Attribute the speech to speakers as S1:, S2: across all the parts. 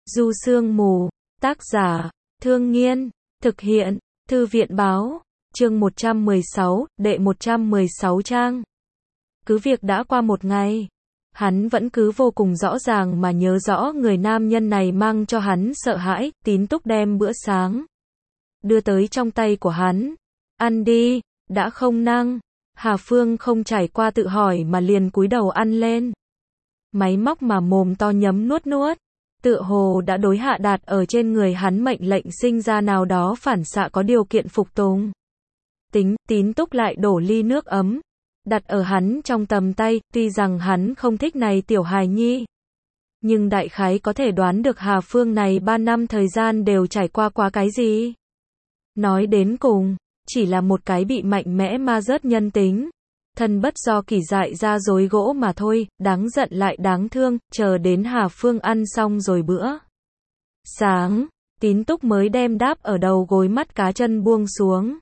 S1: Du Sương Mù, tác giả, Thương Nghiên, thực hiện, Thư viện báo, chương 116, đệ 116 trang. Cứ việc đã qua một ngày, hắn vẫn cứ vô cùng rõ ràng mà nhớ rõ người nam nhân này mang cho hắn sợ hãi. Tín Túc đem bữa sáng đưa tới trong tay của hắn. Ăn đi, đã không năng. Hà Phương không trải qua tự hỏi mà liền cúi đầu ăn lên. Máy móc mà mồm to nhấm nuốt nuốt, tựa hồ đã đối hạ đạt ở trên người hắn mệnh lệnh sinh ra nào đó phản xạ có điều kiện phục tùng. Tín Túc lại đổ ly nước ấm, đặt ở hắn trong tầm tay. Tuy rằng hắn không thích này tiểu hài nhi, nhưng đại khái có thể đoán được Hà Phương này 3 năm thời gian đều trải qua cái gì. Nói đến cùng, chỉ là một cái bị mạnh mẽ ma rớt nhân tính, thân bất do kỷ dại ra dối gỗ mà thôi. Đáng giận lại đáng thương. Chờ đến Hà Phương ăn xong rồi bữa sáng, Tín Túc mới đem đáp ở đầu gối mắt cá chân buông xuống.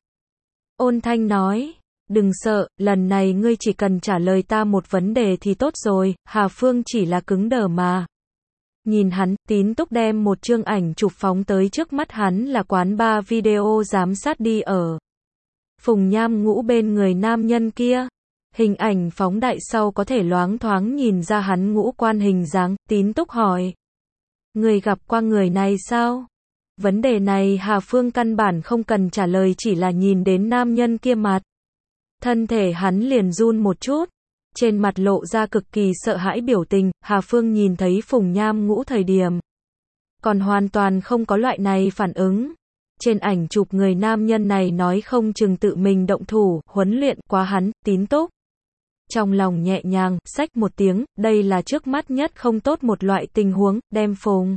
S1: Ôn thanh nói, đừng sợ, lần này ngươi chỉ cần trả lời ta một vấn đề thì tốt rồi. Hà Phương chỉ là cứng đờ mà nhìn hắn. Tín Túc đem một chương ảnh chụp phóng tới trước mắt hắn, là quán bar video giám sát đi ở Phùng Nham Ngũ bên người nam nhân kia. Hình ảnh phóng đại sau có thể loáng thoáng nhìn ra hắn ngũ quan hình dáng. Tín Túc hỏi, người gặp qua người này sao? Vấn đề này Hà Phương căn bản không cần trả lời, chỉ là nhìn đến nam nhân kia mặt, thân thể hắn liền run một chút, trên mặt lộ ra cực kỳ sợ hãi biểu tình. Hà Phương nhìn thấy Phùng Nham Ngũ thời điểm còn hoàn toàn không có loại này phản ứng. Trên ảnh chụp người nam nhân này nói không chừng tự mình động thủ huấn luyện quá hắn. Tín Túc trong lòng nhẹ nhàng, xách một tiếng. Đây là trước mắt nhất không tốt một loại tình huống. Đem Phùng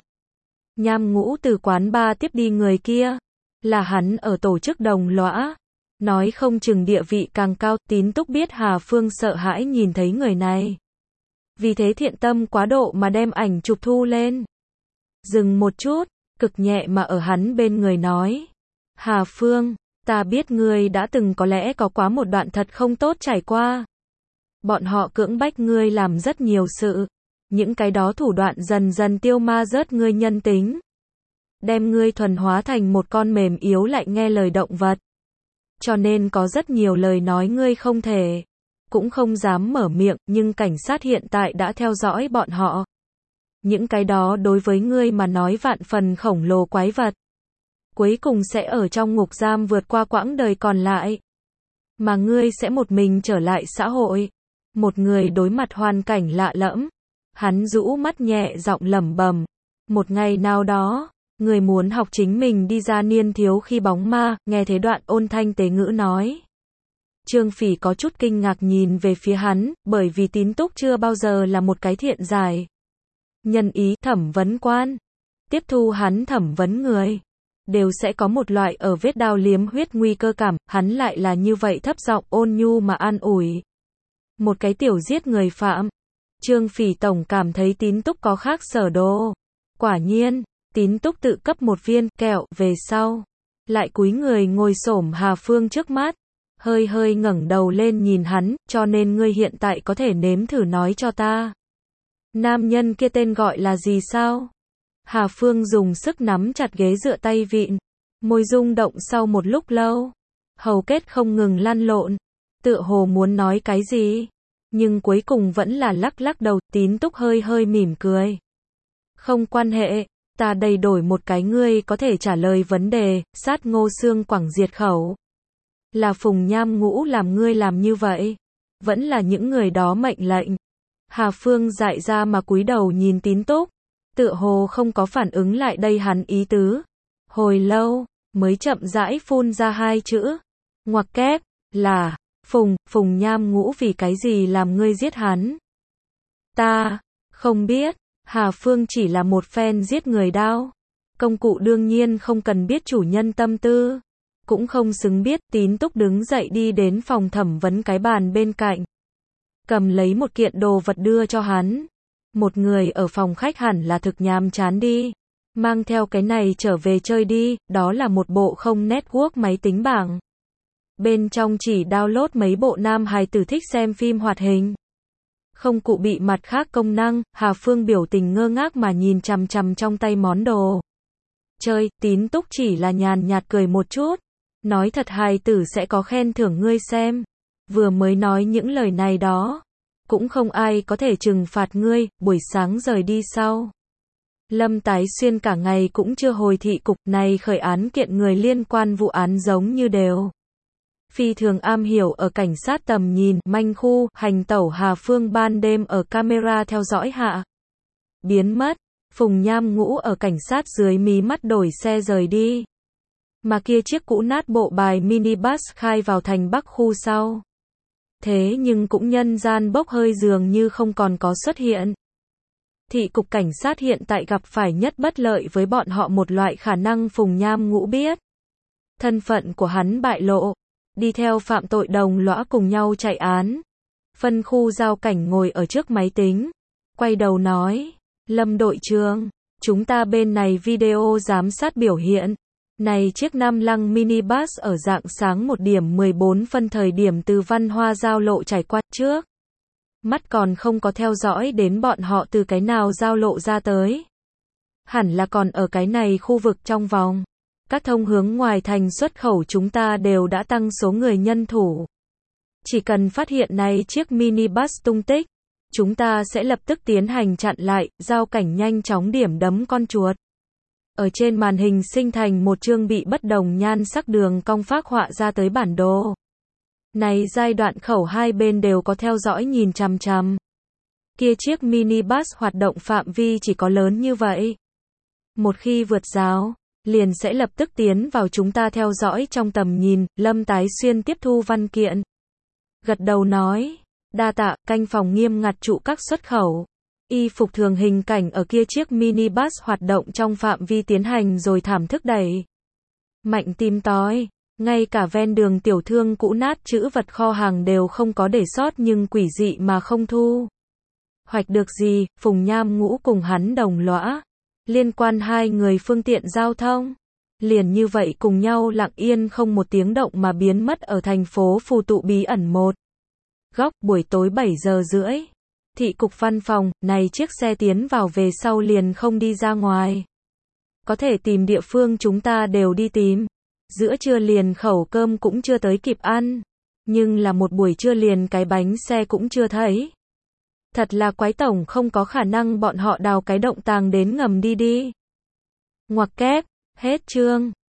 S1: Nham Ngũ từ quán bar tiếp đi người kia là hắn ở tổ chức đồng lõa, nói không chừng địa vị càng cao. Tín Túc biết Hà Phương sợ hãi nhìn thấy người này, vì thế thiện tâm quá độ mà đem ảnh chụp thu lên. Dừng một chút, cực nhẹ mà ở hắn bên người nói, Hà Phương, ta biết ngươi đã từng có lẽ có quá một đoạn thật không tốt trải qua. Bọn họ cưỡng bách ngươi làm rất nhiều sự, những cái đó thủ đoạn dần dần tiêu ma rớt ngươi nhân tính, đem ngươi thuần hóa thành một con mềm yếu lại nghe lời động vật. Cho nên có rất nhiều lời nói ngươi không thể, cũng không dám mở miệng, nhưng cảnh sát hiện tại đã theo dõi bọn họ. Những cái đó đối với ngươi mà nói vạn phần khổng lồ quái vật, cuối cùng sẽ ở trong ngục giam vượt qua quãng đời còn lại, mà ngươi sẽ một mình trở lại xã hội, một người đối mặt hoàn cảnh lạ lẫm. Hắn rũ mắt nhẹ giọng lẩm bẩm, một ngày nào đó, người muốn học chính mình đi ra niên thiếu khi bóng ma. Nghe thế đoạn ôn thanh tế ngữ nói, Trương Phỉ có chút kinh ngạc nhìn về phía hắn, bởi vì Tín Túc chưa bao giờ là một cái thiện giải nhân ý. Thẩm vấn quan tiếp thu hắn thẩm vấn người đều sẽ có một loại ở vết đao liếm huyết nguy cơ cảm. Hắn lại là như vậy thấp giọng ôn nhu mà an ủi một cái tiểu giết người phạm. Trương Phỉ tổng cảm thấy Tín Túc có khác sở đồ. Quả nhiên, Tín Túc tự cấp một viên kẹo về sau, lại cúi người ngồi xổm Hà Phương trước mắt, hơi hơi ngẩng đầu lên nhìn hắn, cho nên ngươi hiện tại có thể nếm thử nói cho ta, nam nhân kia tên gọi là gì sao? Hà Phương dùng sức nắm chặt ghế dựa tay vịn, môi rung động sau một lúc lâu, hầu kết không ngừng lăn lộn, tựa hồ muốn nói cái gì, nhưng cuối cùng vẫn là lắc lắc đầu. Tín Túc hơi hơi mỉm cười, không quan hệ, ta đây đổi một cái ngươi có thể trả lời vấn đề. Sát Ngô Xương Quảng diệt khẩu, là Phùng Nham Ngũ làm ngươi làm như vậy, vẫn là những người đó mệnh lệnh? Hà Phương dại ra mà cúi đầu nhìn Tín Túc, tựa hồ không có phản ứng lại đây hắn ý tứ. Hồi lâu, mới chậm rãi phun ra hai chữ, ngoặc kép, là, Phùng Nham Ngũ vì cái gì làm ngươi giết hắn? Ta không biết. Hà Phương chỉ là một phen giết người đao công cụ, đương nhiên không cần biết chủ nhân tâm tư, cũng không xứng biết. Tín Túc đứng dậy đi đến phòng thẩm vấn cái bàn bên cạnh, cầm lấy một kiện đồ vật đưa cho hắn. Một người ở phòng khách hẳn là thực nhàm chán đi, mang theo cái này trở về chơi đi. Đó là một bộ không network máy tính bảng, bên trong chỉ download mấy bộ nam hài tử thích xem phim hoạt hình. Không cụ bị mặt khác công năng, Hà Phương biểu tình ngơ ngác mà nhìn chằm chằm trong tay món đồ chơi, Tín Túc chỉ là nhàn nhạt cười một chút. Nói thật hài tử sẽ có khen thưởng ngươi xem. Vừa mới nói những lời này đó. Cũng không ai có thể trừng phạt ngươi, buổi sáng rời đi sau. Lâm Tái Xuyên cả ngày cũng chưa hồi thị cục này khởi án kiện người liên quan vụ án giống như đều. Phi thường am hiểu ở cảnh sát tầm nhìn, manh khu, hành tẩu Hà Phương ban đêm ở camera theo dõi hạ. Biến mất, Phùng Nham Ngũ ở cảnh sát dưới mí mắt đổi xe rời đi. Mà kia chiếc cũ nát bộ bài minibus khai vào thành Bắc khu sau. Thế nhưng cũng nhân gian bốc hơi dường như không còn có xuất hiện. Thị cục cảnh sát hiện tại gặp phải nhất bất lợi với bọn họ một loại khả năng Phùng Nham Ngũ biết. Thân phận của hắn bại lộ. Đi theo phạm tội đồng lõa cùng nhau chạy án. Phân khu giao cảnh ngồi ở trước máy tính. Quay đầu nói. Lâm đội trưởng, chúng ta bên này video giám sát biểu hiện. Này chiếc Nam Lăng minibus ở rạng sáng 1:14 thời điểm từ Văn Hoa giao lộ trải qua trước. Mắt còn không có theo dõi đến bọn họ từ cái nào giao lộ ra tới. Hẳn là còn ở cái này khu vực trong vòng. Các thông hướng ngoài thành xuất khẩu chúng ta đều đã tăng số người nhân thủ. Chỉ cần phát hiện này chiếc minibus tung tích, chúng ta sẽ lập tức tiến hành chặn lại, giao cảnh nhanh chóng điểm đấm con chuột. Ở trên màn hình sinh thành một chương bị bất đồng nhan sắc đường cong phác họa ra tới bản đồ. Này giai đoạn khẩu hai bên đều có theo dõi nhìn chằm chằm. Kia chiếc minibus hoạt động phạm vi chỉ có lớn như vậy. Một khi vượt rào, liền sẽ lập tức tiến vào chúng ta theo dõi trong tầm nhìn. Lâm Tái Xuyên tiếp thu văn kiện. Gật đầu nói, đa tạ, canh phòng nghiêm ngặt trụ các xuất khẩu. Y phục thường hình cảnh ở kia chiếc minibus hoạt động trong phạm vi tiến hành rồi thảm thức đẩy. Mạnh tìm tói, ngay cả ven đường tiểu thương cũ nát trữ vật kho hàng đều không có để sót nhưng quỷ dị mà không thu. Hoạch được gì, Phùng Nham Ngũ cùng hắn đồng lõa. Liên quan hai người phương tiện giao thông. Liền như vậy cùng nhau lặng yên không một tiếng động mà biến mất ở thành phố phù tụ bí ẩn một góc buổi tối 7:30. Thị cục văn phòng, này chiếc xe tiến vào về sau liền không đi ra ngoài. Có thể tìm địa phương chúng ta đều đi tìm. Giữa trưa liền khẩu cơm cũng chưa tới kịp ăn. Nhưng là một buổi trưa liền cái bánh xe cũng chưa thấy. Thật là quái tổng không có khả năng bọn họ đào cái động tàng đến ngầm đi. Ngoặc kép, hết chương.